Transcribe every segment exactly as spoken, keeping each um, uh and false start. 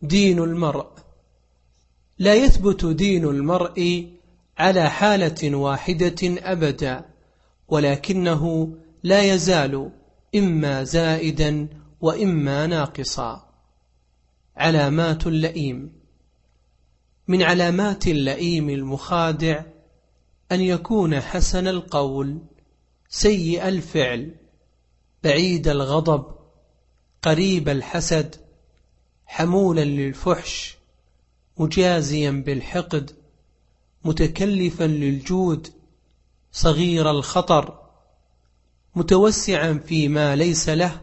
دين المرء. لا يثبت دين المرء على حالة واحدة أبدا، ولكنه لا يزال إما زائدا وإما ناقصا. علامات اللئيم: من علامات اللئيم المخادع أن يكون حسن القول، سيء الفعل، بعيد الغضب، قريب الحسد، حمولا للفحش، مجازيا بالحقد، متكلفا للجود، صغير الخطر، متوسعا فيما ليس له،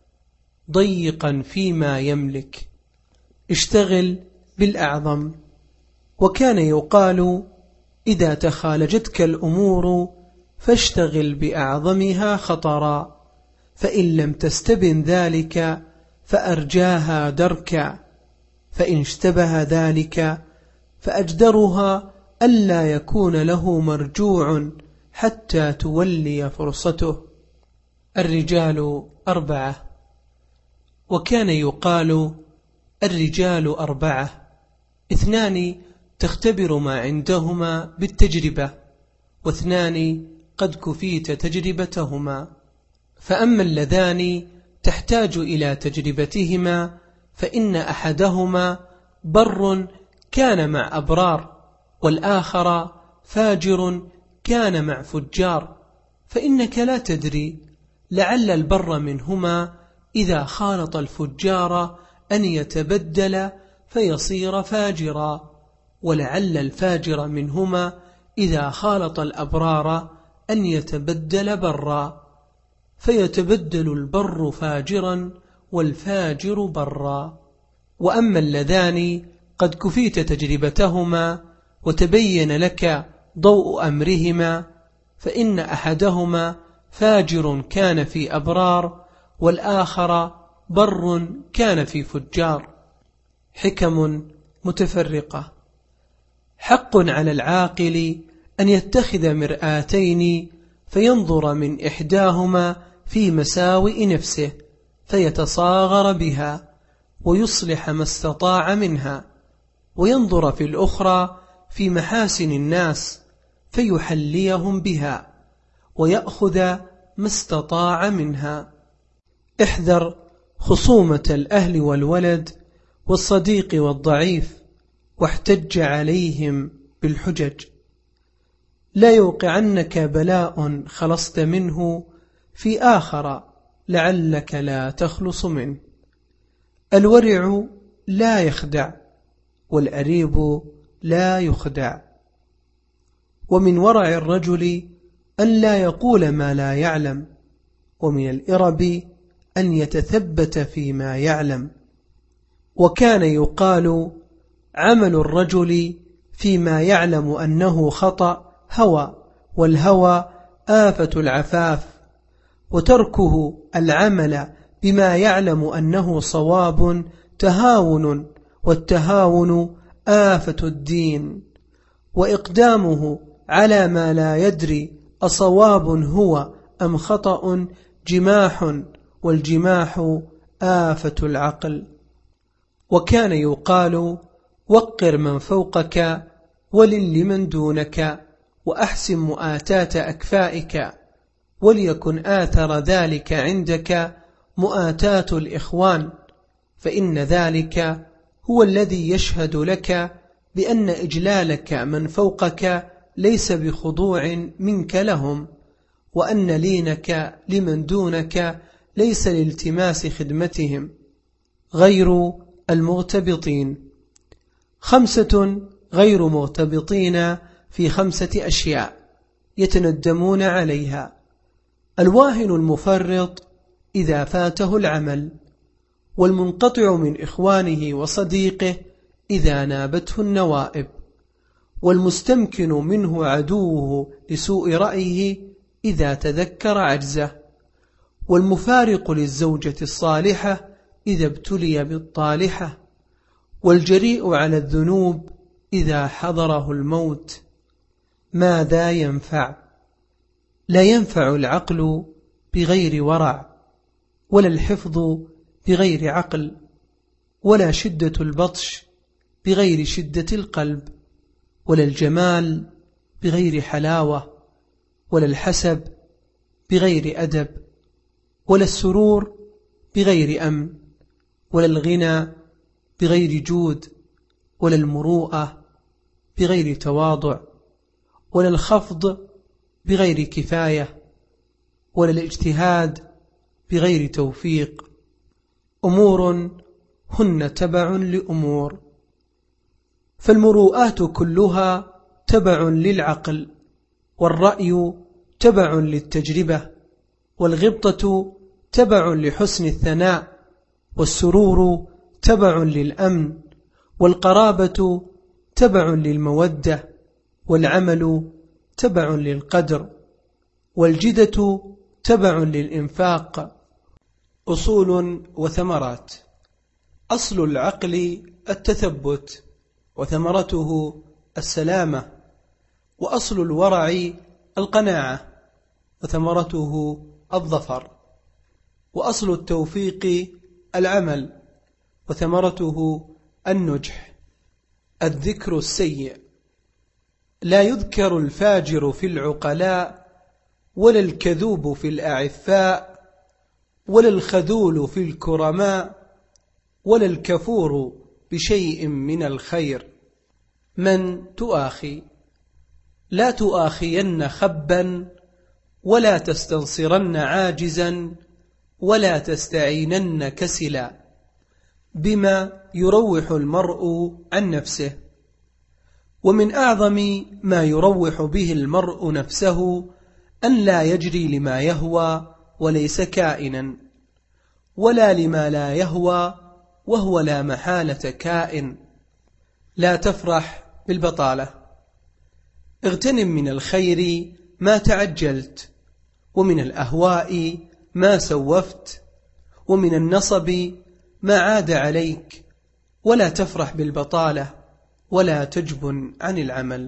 ضيقا فيما يملك. اشتغل بالأعظم. وكان يقال: إذا تخالجتك الأمور فاشتغل بأعظمها خطرا، فإن لم تستبن ذلك فأرجاها دركا، فإن اشتبه ذلك فأجدرها ألا يكون له مرجوع حتى تولي فرصته. الرجال أربعة. وكان يقال: الرجال أربعة: اثنان تختبر ما عندهما بالتجربة، واثنان قد كفيت تجربتهما. فأما اللذان تحتاج إلى تجربتهما فإن أحدهما بر كان مع أبرار، والآخر فاجر كان مع فجار. فإنك لا تدري، لعل البر منهما إذا خالط الفجار أن يتبدل فيصير فاجرا، ولعل الفاجر منهما إذا خالط الأبرار أن يتبدل برا، فيتبدل البر فاجرا والفاجر برا. وأما اللذان قد كفيت تجربتهما وتبين لك ضوء أمرهما، فإن أحدهما فاجر كان في أبرار، والآخر بر كان في فجار. حكم متفرقة. حق على العاقل أن يتخذ مرآتين فينظر من إحداهما في مساوئ نفسه فيتصاغر بها ويصلح ما استطاع منها، وينظر في الأخرى في محاسن الناس فيحليهم بها ويأخذ ما استطاع منها. احذر خصومة الأهل والولد والصديق والضعيف، واحتج عليهم بالحجج. لا يوقعنك بلاء خلصت منه في آخر لعلك لا تخلص منه. الورع لا يخدع، والأريب لا يخدع. ومن ورع الرجل أن لا يقول ما لا يعلم، ومن الإرب أن يتثبت فيما يعلم. وكان يقال: عمل الرجل فيما يعلم أنه خطأ هوى، والهوى آفة العفاف، وتركه العمل بما يعلم أنه صواب تهاون، والتهاون آفة الدين، وإقدامه على ما لا يدري أصواب هو أم خطأ جماح، والجماح آفة العقل. وكان يقال: وقر من فوقك ولل لمن دونك، وأحسن مؤاتاة أكفائك، وليكن آثر ذلك عندك مؤاتاة الإخوان، فإن ذلك هو الذي يشهد لك بأن إجلالك من فوقك ليس بخضوع منك لهم، وأن لينك لمن دونك ليس لالتماس خدمتهم. غير المغتبطين. خمسة غير مغتبطين في خمسة أشياء يتندمون عليها: الواهن المفرط إذا فاته العمل، والمنقطع من إخوانه وصديقه إذا نابته النوائب، والمستمكن منه عدوه لسوء رأيه إذا تذكر عجزه، والمفارق للزوجة الصالحة إذا ابتلي بالطالحة، والجريء على الذنوب إذا حضره الموت. ماذا ينفع؟ لا ينفع العقل بغير ورع، ولا الحفظ بغير عقل، ولا شدة البطش بغير شدة القلب، ولا الجمال بغير حلاوة، ولا الحسب بغير أدب، ولا السرور بغير أمن، ولا الغنى بغير جود، ولا المروءة بغير تواضع، ولا الخفض بغير كفاية، ولا الاجتهاد بغير توفيق. أمور هن تبع لأمور، فالمروءات كلها تبع للعقل، والرأي تبع للتجربة، والغبطة تبع لحسن الثناء، والسرور تبع للأمن، والقرابة تبع للمودة، والعمل تبع للقدر، والجدة تبع للإنفاق. أصول وثمرات. أصل العقل التثبت، وثمرته السلامة، وأصل الورع القناعة، وثمرته الظفر، وأصل التوفيق العمل، وثمرته النجح. الذكر السيء. لا يذكر الفاجر في العقلاء، ولا الكذوب في الأعفاء، ولا الخذول في الكرماء، ولا الكفور بشيء من الخير. من تؤاخي. لا تؤاخين خبا، ولا تستنصرن عاجزا، ولا تستعينن كسلا، بما يروح المرء عن نفسه. ومن أعظم ما يروح به المرء نفسه أن لا يجري لما يهوى وليس كائنا، ولا لما لا يهوى وهو لا محالة كائن. لا تفرح بالبطالة. اغتنم من الخير ما تعجلت، ومن الأهواء ما سوفت، ومن النصب ما عاد عليك، ولا تفرح بالبطالة، ولا تجبن عن العمل.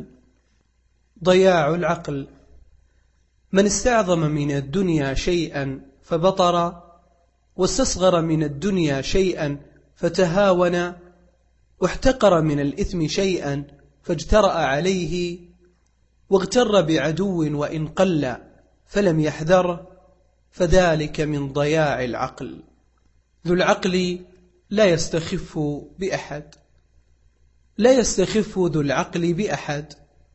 ضياع العقل. من استعظم من الدنيا شيئا فبطر، واستصغر من الدنيا شيئا فتهاون، واحتقر من الإثم شيئا فاجترأ عليه، واغتر بعدو وإن قل فلم يحذر، فذلك من ضياع العقل. ذو العقل لا يستخف بأحد. لا يستخف ذو العقل بأحد.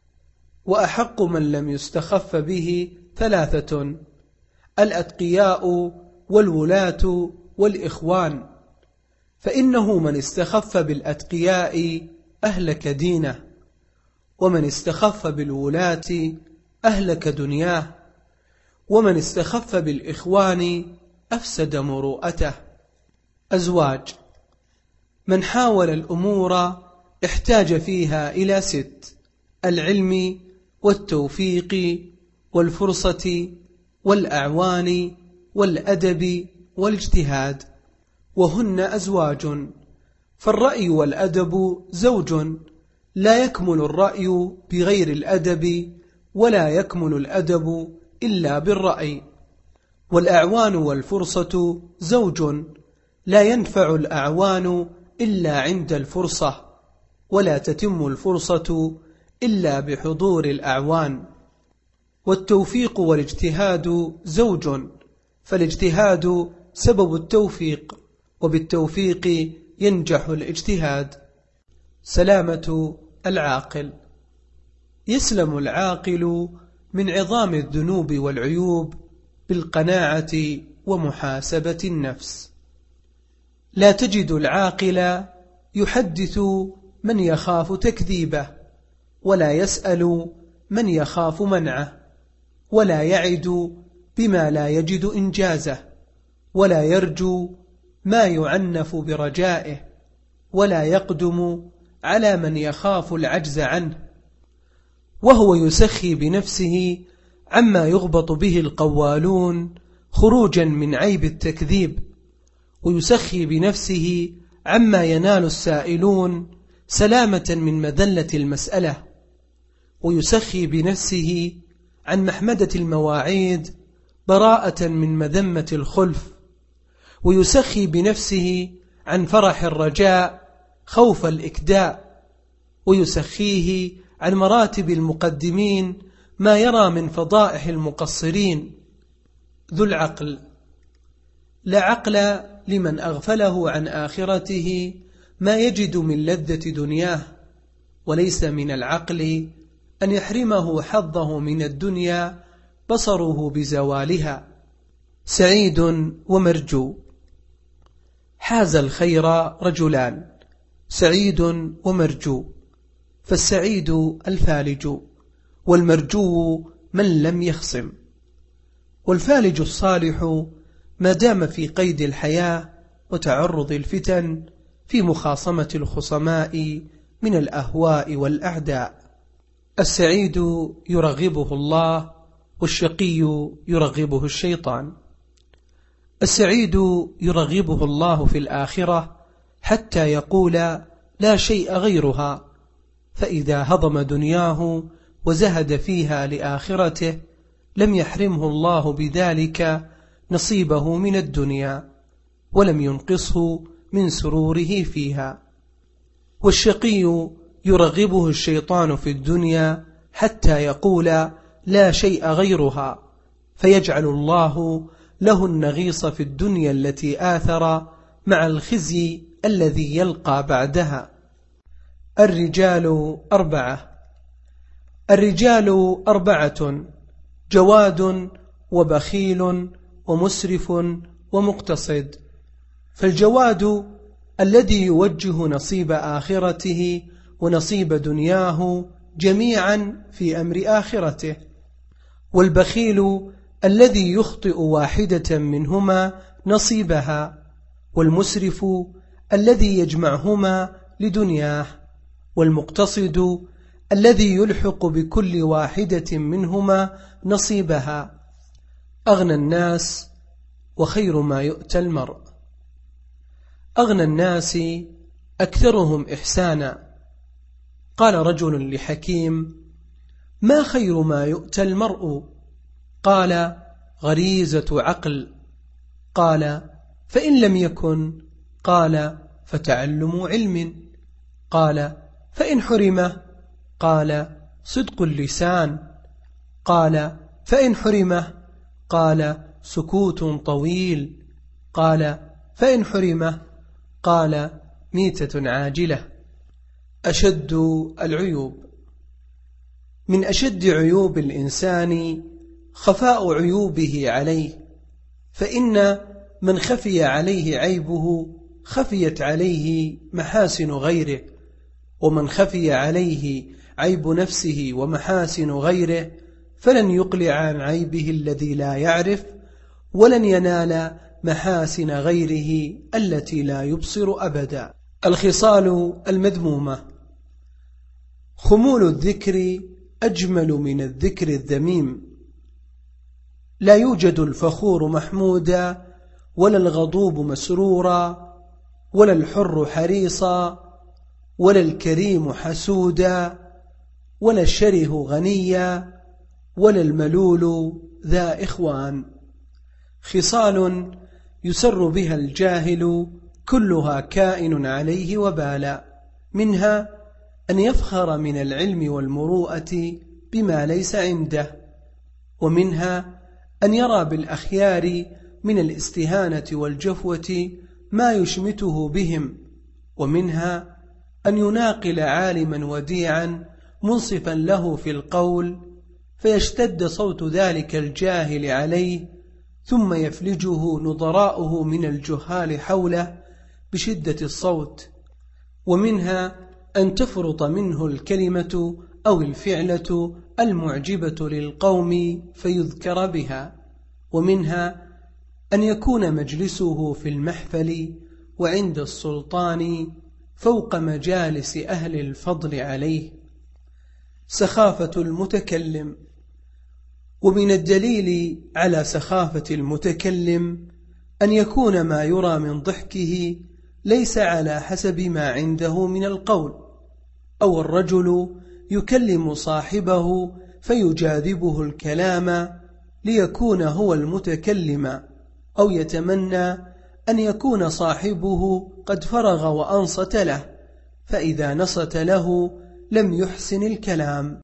وأحق من لم يستخف به ثلاثة: الأتقياء، والولاة، والإخوان. فإنه من استخف بالأتقياء أهلك دينه، ومن استخف بالولاة أهلك دنياه، ومن استخف بالإخوان أفسد مروءته. أزواج. من حاول الأمور احتاج فيها إلى ست: العلم، والتوفيق، والفرصة، والأعوان، والأدب، والاجتهاد. وهن أزواج. فالرأي والأدب زوج، لا يكمل الرأي بغير الأدب، ولا يكمل الأدب إلا بالرأي. والأعوان والفرصة زوج، لا ينفع الأعوان إلا عند الفرصة، ولا تتم الفرصة إلا بحضور الأعوان. والتوفيق والاجتهاد زوج، فالاجتهاد سبب التوفيق، وبالتوفيق ينجح الاجتهاد. سلامة العاقل. يسلم العاقل من عظام الذنوب والعيوب بالقناعة ومحاسبة النفس. لا تجد العاقل يحدث من يخاف تكذيبه، ولا يسأل من يخاف منعه، ولا يعد بما لا يجد إنجازه، ولا يرجو ما يعنف برجائه، ولا يقدم على من يخاف العجز عنه، وهو يسخي بنفسه عما يغبط به القوالون خروجا من عيب التكذيب، ويسخي بنفسه عما ينال السائلون سلامة من مذلة المسألة، ويسخي بنفسه عن محمدة المواعيد براءة من مذمة الخلف، ويسخي بنفسه عن فرح الرجاء خوف الإكداء، ويسخيه عن مراتب المقدمين ما يرى من فضائح المقصرين. ذو العقل لا عقل لمن أغفله عن آخرته ما يجد من لذة دنياه، وليس من العقل أن يحرمه حظه من الدنيا بصره بزوالها. سعيد ومرجو. حاز الخير رجلان، سعيد ومرجو، فالسعيد الفالج، والمرجو من لم يخصم. والفالج الصالح ما دام في قيد الحياة وتعرض الفتن في مخاصمة الخصماء من الأهواء والأعداء. السعيد يرغبه الله، والشقي يرغبه الشيطان. السعيد يرغبه الله في الآخرة حتى يقول لا شيء غيرها، فإذا هضم دنياه وزهد فيها لآخرته لم يحرمه الله بذلك نصيبه من الدنيا، ولم ينقصه من سروره فيها. والشقي يرغبه الشيطان في الدنيا حتى يقول لا شيء غيرها، فيجعل الله له النغيص في الدنيا التي آثر مع الخزي الذي يلقى بعدها. الرجال أربعة. الرجال أربعة: جواد وبخيل ومسرف ومقتصد. فالجواد الذي يوجه نصيب آخرته ونصيب دنياه جميعا في أمر آخرته، والبخيل الذي يخطئ واحدة منهما نصيبها، والمسرف الذي يجمعهما لدنياه، والمقتصد الذي يلحق بكل واحدة منهما نصيبها. أغنى الناس وخير ما يؤتى المرء. أغنى الناس أكثرهم إحسانا. قال رجل لحكيم: ما خير ما يؤتى المرء؟ قال: غريزة عقل. قال: فإن لم يكن؟ قال: فتعلم علم. قال: فإن حرمه؟ قال: صدق اللسان. قال: فإن حرمه؟ قال: سكوت طويل. قال: فإن حرمه؟ قال: ميتة عاجلة. أشد العيوب. من أشد عيوب الإنسان خفاء عيوبه عليه، فإن من خفي عليه عيبه خفيت عليه محاسن غيره، ومن خفي عليه عيب نفسه ومحاسن غيره فلن يقلع عن عيبه الذي لا يعرف، ولن ينال محاسن غيره التي لا يبصر أبدا. الخصال المذمومة. خمول الذكر أجمل من الذكر الذميم. لا يوجد الفخور محمودا، ولا الغضوب مسرورا، ولا الحر حريصا، ولا الكريم حسودا، ولا الشره غنيا، ولا الملول ذا إخوان. خصال يسر بها الجاهل كلها كائن عليه وبالا، منها أن يفخر من العلم والمروءة بما ليس عنده، ومنها أن يرى بالأخيار من الاستهانة والجفوة ما يشمته بهم، ومنها أن يناقل عالما وديعا منصفا له في القول فيشتد صوت ذلك الجاهل عليه، ثم يفلجه نظراؤه من الجهال حوله بشدة الصوت. ومنها أن تفرط منه الكلمة أو الفعلة المعجبة للقوم فيذكر بها. ومنها أن يكون مجلسه في المحفل وعند السلطان فوق مجالس أهل الفضل عليه. سخافة المتكلم. ومن الدليل على سخافة المتكلم أن يكون ما يرى من ضحكه ليس على حسب ما عنده من القول، أو الرجل يكلم صاحبه فيجاذبه الكلام ليكون هو المتكلم، أو يتمنى أن يكون صاحبه قد فرغ وأنصت له، فإذا نصت له لم يحسن الكلام.